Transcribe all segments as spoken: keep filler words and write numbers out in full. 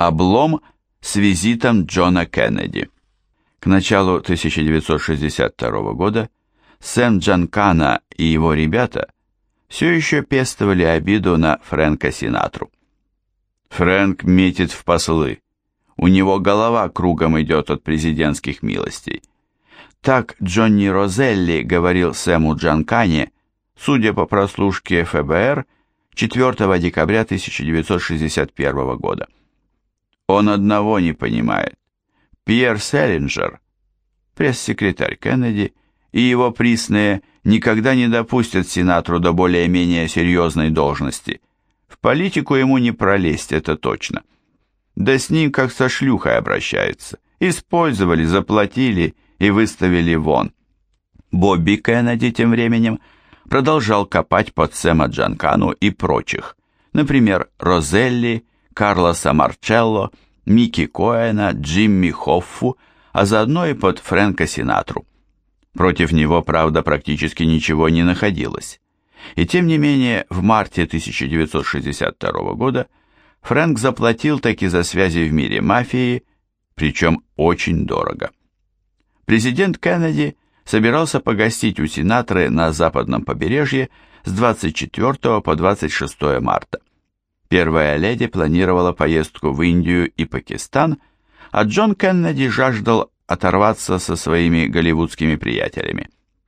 Облом с визитом Джона Кеннеди. К началу тысяча девятьсот шестьдесят второго года Сэм Джанкана и его ребята все еще пестовали обиду на Фрэнка Синатру. Фрэнк метит в послы. У него голова кругом идет от президентских милостей. Так Джонни Розелли говорил Сэму Джанкане, судя по прослушке эф бэ эр, четвёртого декабря тысяча девятьсот шестьдесят первого года. Он одного не понимает. Пьер Селлинджер, пресс-секретарь Кеннеди, и его присные никогда не допустят Синатру до более-менее серьезной должности. В политику ему не пролезть, это точно. Да с ним как со шлюхой обращаются. Использовали, заплатили и выставили вон. Бобби Кеннеди тем временем продолжал копать под Сэма Джанкану и прочих, например, Розелли, Карлоса Марчелло, Микки Коэна, Джимми Хоффу, а заодно и под Фрэнка Синатру. Против него, правда, практически ничего не находилось. И тем не менее, в марте тысяча девятьсот шестьдесят второго года Фрэнк заплатил таки за связи в мире мафии, причем очень дорого. Президент Кеннеди собирался погостить у Синатры на западном побережье с двадцать четвёртого по двадцать шестое марта. Первая леди планировала поездку в Индию и Пакистан, а Джон Кеннеди жаждал оторваться со своими голливудскими приятелями.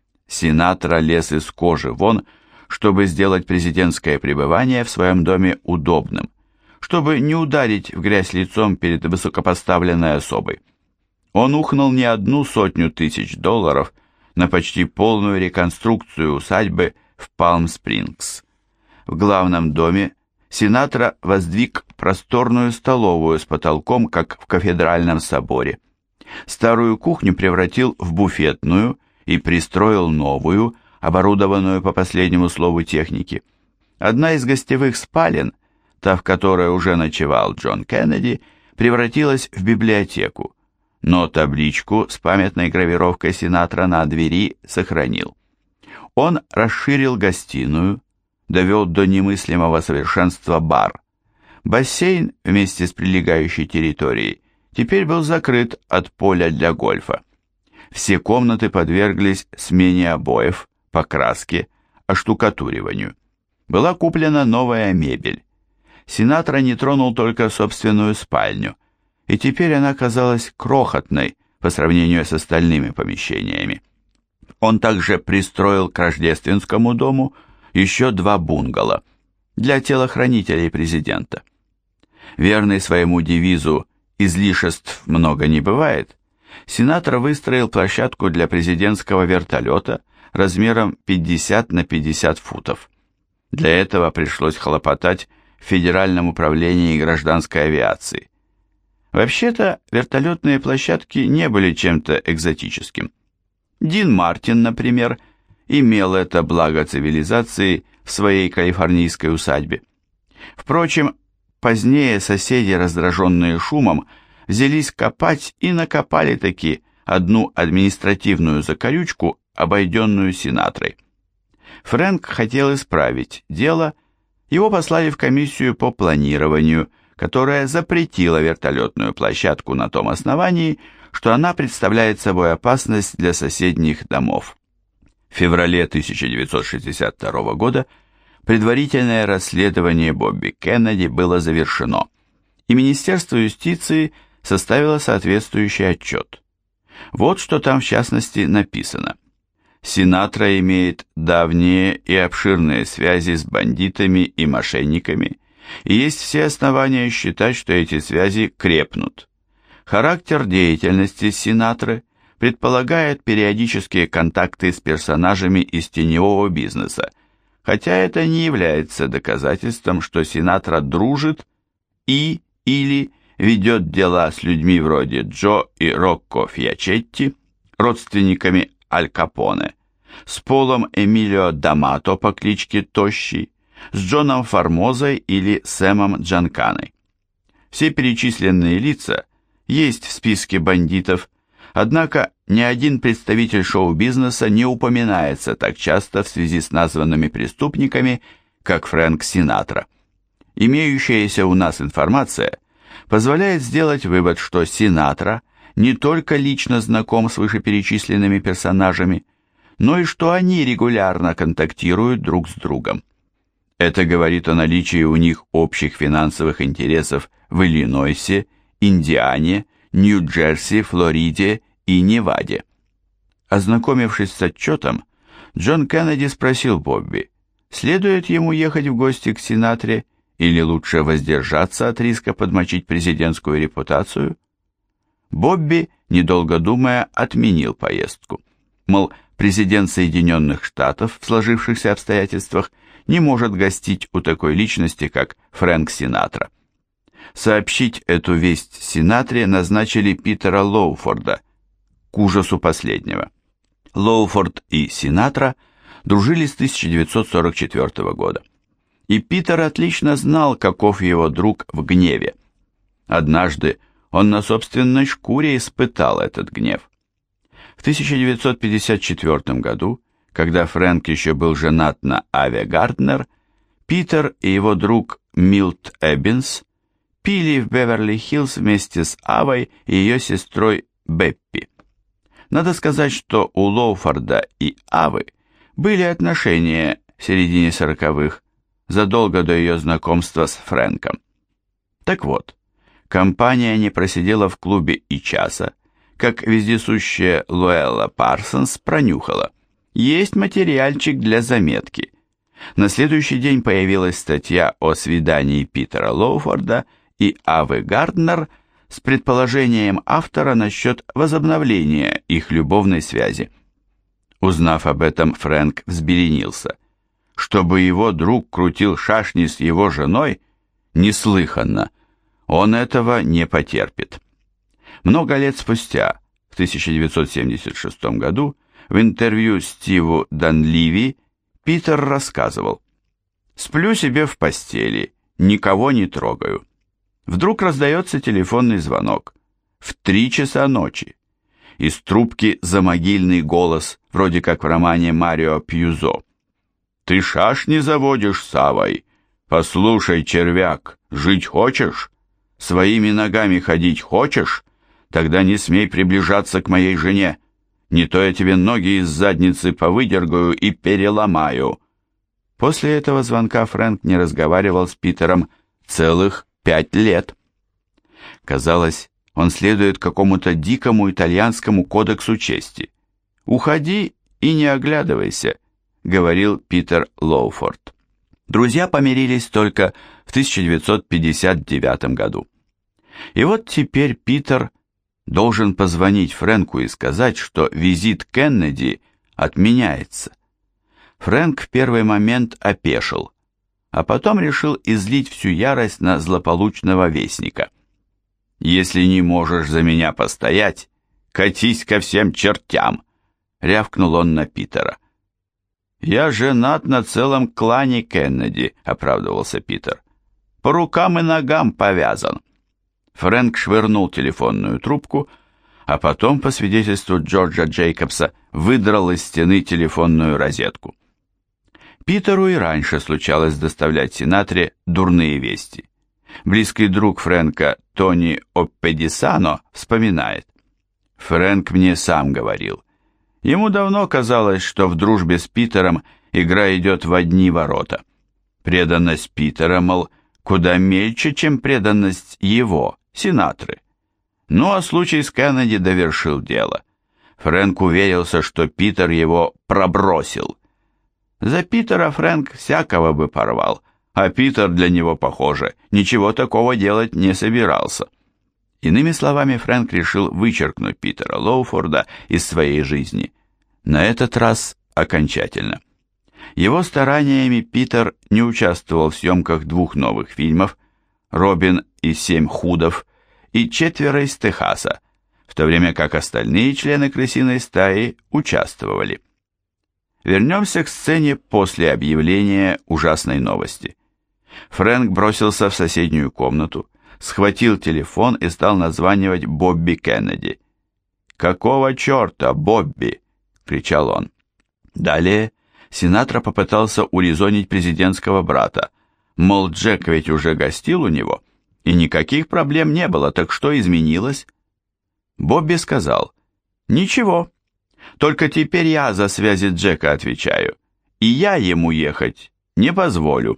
Синатра лез из кожи вон, чтобы сделать президентское пребывание в своем доме удобным, чтобы не ударить в грязь лицом перед высокопоставленной особой. Он ухнул не одну сотню тысяч долларов на почти полную реконструкцию усадьбы в Палм-Спрингс. В главном доме Синатра воздвиг просторную столовую с потолком, как в кафедральном соборе. Старую кухню превратил в буфетную и пристроил новую, оборудованную по последнему слову техники. Одна из гостевых спален, та, в которой уже ночевал Джон Кеннеди, превратилась в библиотеку, но табличку с памятной гравировкой Синатра на двери сохранил. Он расширил гостиную, довел до немыслимого совершенства бар. Бассейн вместе с прилегающей территорией теперь был закрыт от поля для гольфа. Все комнаты подверглись смене обоев, покраске, оштукатуриванию. Была куплена новая мебель. Синатра не тронул только собственную спальню, и теперь она казалась крохотной по сравнению с остальными помещениями. Он также пристроил к рождественскому дому еще два бунгало для телохранителей президента. Верный своему девизу «излишеств много не бывает», Синатра выстроил площадку для президентского вертолета размером пятьдесят на пятьдесят футов. Для этого пришлось хлопотать в Федеральном управлении гражданской авиации. Вообще-то, вертолетные площадки не были чем-то экзотическим. Дин Мартин, например, имел это благо цивилизации в своей калифорнийской усадьбе. Впрочем, позднее соседи, раздраженные шумом, взялись копать и накопали таки одну административную закорючку, обойденную Синатрой. Фрэнк хотел исправить дело, его послали в комиссию по планированию, которая запретила вертолетную площадку на том основании, что она представляет собой опасность для соседних домов. В феврале тысяча девятьсот шестьдесят второго года предварительное расследование Бобби Кеннеди было завершено, и Министерство юстиции составило соответствующий отчет. Вот что там в частности написано. Синатра имеет давние и обширные связи с бандитами и мошенниками, и есть все основания считать, что эти связи крепнут. Характер деятельности Синатры предполагает периодические контакты с персонажами из теневого бизнеса, хотя это не является доказательством, что Синатра дружит и или ведет дела с людьми вроде Джо и Рокко Фьячетти, родственниками Аль Капоне, с Полом Эмилио Дамато по кличке Тощий, с Джоном Формозой или Сэмом Джанканой. Все перечисленные лица есть в списке бандитов, однако ни один представитель шоу-бизнеса не упоминается так часто в связи с названными преступниками, как Фрэнк Синатра. Имеющаяся у нас информация позволяет сделать вывод, что Синатра не только лично знаком с вышеперечисленными персонажами, но и что они регулярно контактируют друг с другом. Это говорит о наличии у них общих финансовых интересов в Иллинойсе, Индиане, Нью-Джерси, Флориде и Неваде. Ознакомившись с отчетом, Джон Кеннеди спросил Бобби, следует ему ехать в гости к Синатре или лучше воздержаться от риска подмочить президентскую репутацию. Бобби, недолго думая, отменил поездку. Мол, президент Соединенных Штатов в сложившихся обстоятельствах не может гостить у такой личности, как Фрэнк Синатра. Сообщить эту весть Синатре назначили Питера Лоуфорда, к ужасу последнего. Лоуфорд и Синатра дружили с тысяча девятьсот сорок четвёртого года. И Питер отлично знал, каков его друг в гневе. Однажды он на собственной шкуре испытал этот гнев. В тысяча девятьсот пятьдесят четвёртом году, когда Фрэнк еще был женат на Аве Гарднер, Питер и его друг Милт Эббинс пили в Беверли-Хиллз вместе с Авой и ее сестрой Беппи. Надо сказать, что у Лоуфорда и Авы были отношения в середине сороковых, задолго до ее знакомства с Фрэнком. Так вот, компания не просидела в клубе и часа, как вездесущая Луэлла Парсонс пронюхала. Есть материальчик для заметки. На следующий день появилась статья о свидании Питера Лоуфорда и Авы Гарднер с предположением автора насчет возобновления их любовной связи. Узнав об этом, Фрэнк взбеленился. Чтобы его друг крутил шашни с его женой, неслыханно. Он этого не потерпит. Много лет спустя, в тысяча девятьсот семьдесят шестом году, в интервью Стиву Данливи Питер рассказывал: «Сплю себе в постели, никого не трогаю. Вдруг раздается телефонный звонок. В три часа ночи. Из трубки замогильный голос, вроде как в романе Марио Пьюзо. «Ты шашни заводишь с Авой? Послушай, червяк, жить хочешь? Своими ногами ходить хочешь? Тогда не смей приближаться к моей жене. Не то я тебе ноги из задницы повыдергаю и переломаю». После этого звонка Фрэнк не разговаривал с Питером целых пять лет. Казалось, он следует какому-то дикому итальянскому кодексу чести. «Уходи и не оглядывайся», — говорил Питер Лоуфорд. Друзья помирились только в тысяча девятьсот пятьдесят девятом году. И вот теперь Питер должен позвонить Фрэнку и сказать, что визит Кеннеди отменяется. Фрэнк в первый момент опешил, а потом решил излить всю ярость на злополучного вестника. «Если не можешь за меня постоять, катись ко всем чертям», — рявкнул он на Питера. «Я женат на целом клане Кеннеди», — оправдывался Питер. «По рукам и ногам повязан». Фрэнк швырнул телефонную трубку, а потом, по свидетельству Джорджа Джейкобса, выдрал из стены телефонную розетку. Питеру и раньше случалось доставлять Синатре дурные вести. Близкий друг Фрэнка Тони Оппедисано вспоминает: «Фрэнк мне сам говорил. Ему давно казалось, что в дружбе с Питером игра идет в одни ворота. Преданность Питера, мол, куда мельче, чем преданность его, Синатры. Ну а случай с Кеннеди довершил дело. Фрэнк уверился, что Питер его пробросил. За Питера Фрэнк всякого бы порвал, а Питер для него, похоже, ничего такого делать не собирался». Иными словами, Фрэнк решил вычеркнуть Питера Лоуфорда из своей жизни. На этот раз окончательно. Его стараниями Питер не участвовал в съемках двух новых фильмов «Робин и семь худов» и «Четверо из Техаса», в то время как остальные члены крысиной стаи участвовали. Вернемся к сцене после объявления ужасной новости. Фрэнк бросился в соседнюю комнату, схватил телефон и стал названивать Бобби Кеннеди. «Какого черта, Бобби?» — кричал он. Далее Синатра попытался урезонить президентского брата, мол, Джек ведь уже гостил у него, и никаких проблем не было, так что изменилось? Бобби сказал: «Ничего, только теперь я за связи Джека отвечаю, и я ему ехать не позволю».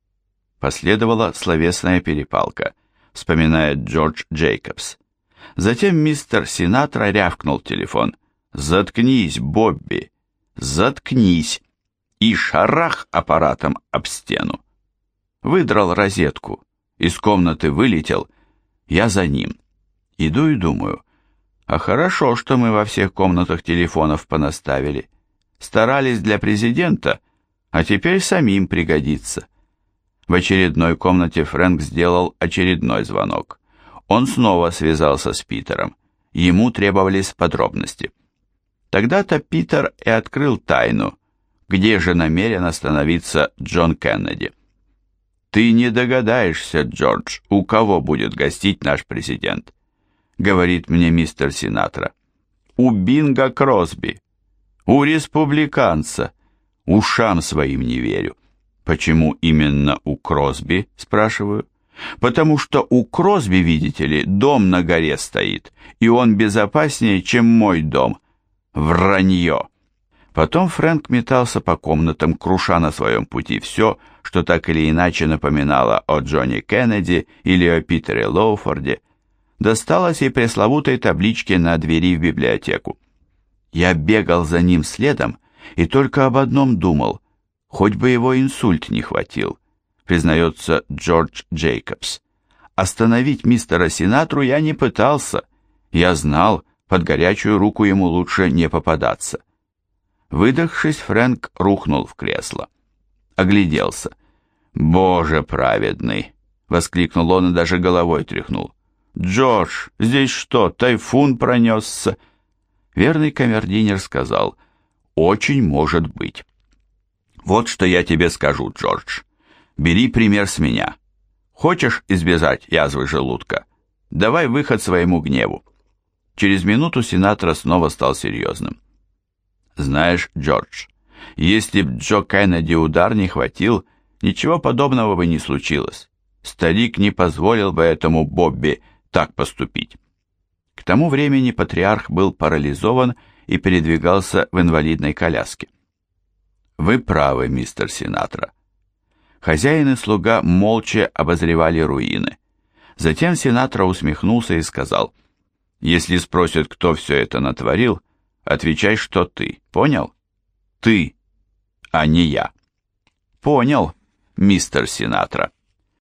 Последовала словесная перепалка, вспоминает Джордж Джейкобс. Затем мистер Синатра рявкнул в телефон: «Заткнись, Бобби, заткнись!» и шарах аппаратом об стену. Выдрал розетку, из комнаты вылетел, я за ним. Иду и думаю, а хорошо, что мы во всех комнатах телефонов понаставили. Старались для президента, а теперь самим пригодится. В очередной комнате Фрэнк сделал очередной звонок. Он снова связался с Питером. Ему требовались подробности. Тогда-то Питер и открыл тайну, где же намерен остановиться Джон Кеннеди. «Ты не догадаешься, Джордж, у кого будет гостить наш президент», говорит мне мистер Синатра. «У Бинга Кросби, у республиканца. Ушам своим не верю». «Почему именно у Кросби?» спрашиваю. «Потому что у Кросби, видите ли, дом на горе стоит, и он безопаснее, чем мой дом». Вранье. Потом Фрэнк метался по комнатам, круша на своем пути все, что так или иначе напоминало о Джоне Кеннеди или о Питере Лоуфорде. Досталось и пресловутой табличке на двери в библиотеку. Я бегал за ним следом и только об одном думал, хоть бы его инсульт не хватил, признается Джордж Джейкобс. Остановить мистера Синатру я не пытался, я знал, под горячую руку ему лучше не попадаться. Выдохшись, Фрэнк рухнул в кресло. Огляделся. «Боже праведный!» — воскликнул он и даже головой тряхнул. «Джордж, здесь что, тайфун пронесся?» Верный камердинер сказал: «Очень может быть». «Вот что я тебе скажу, Джордж. Бери пример с меня. Хочешь избежать язвы желудка? Давай выход своему гневу». Через минуту Синатра снова стал серьезным. «Знаешь, Джордж, если б Джо Кеннеди удар не хватил, ничего подобного бы не случилось. Старик не позволил бы этому Бобби так поступить». К тому времени патриарх был парализован и передвигался в инвалидной коляске. «Вы правы, мистер Синатра». Хозяин и слуга молча обозревали руины. Затем Синатра усмехнулся и сказал: «Если спросят, кто все это натворил, отвечай, что ты. Понял? Ты, а не я». «Понял, мистер Синатра».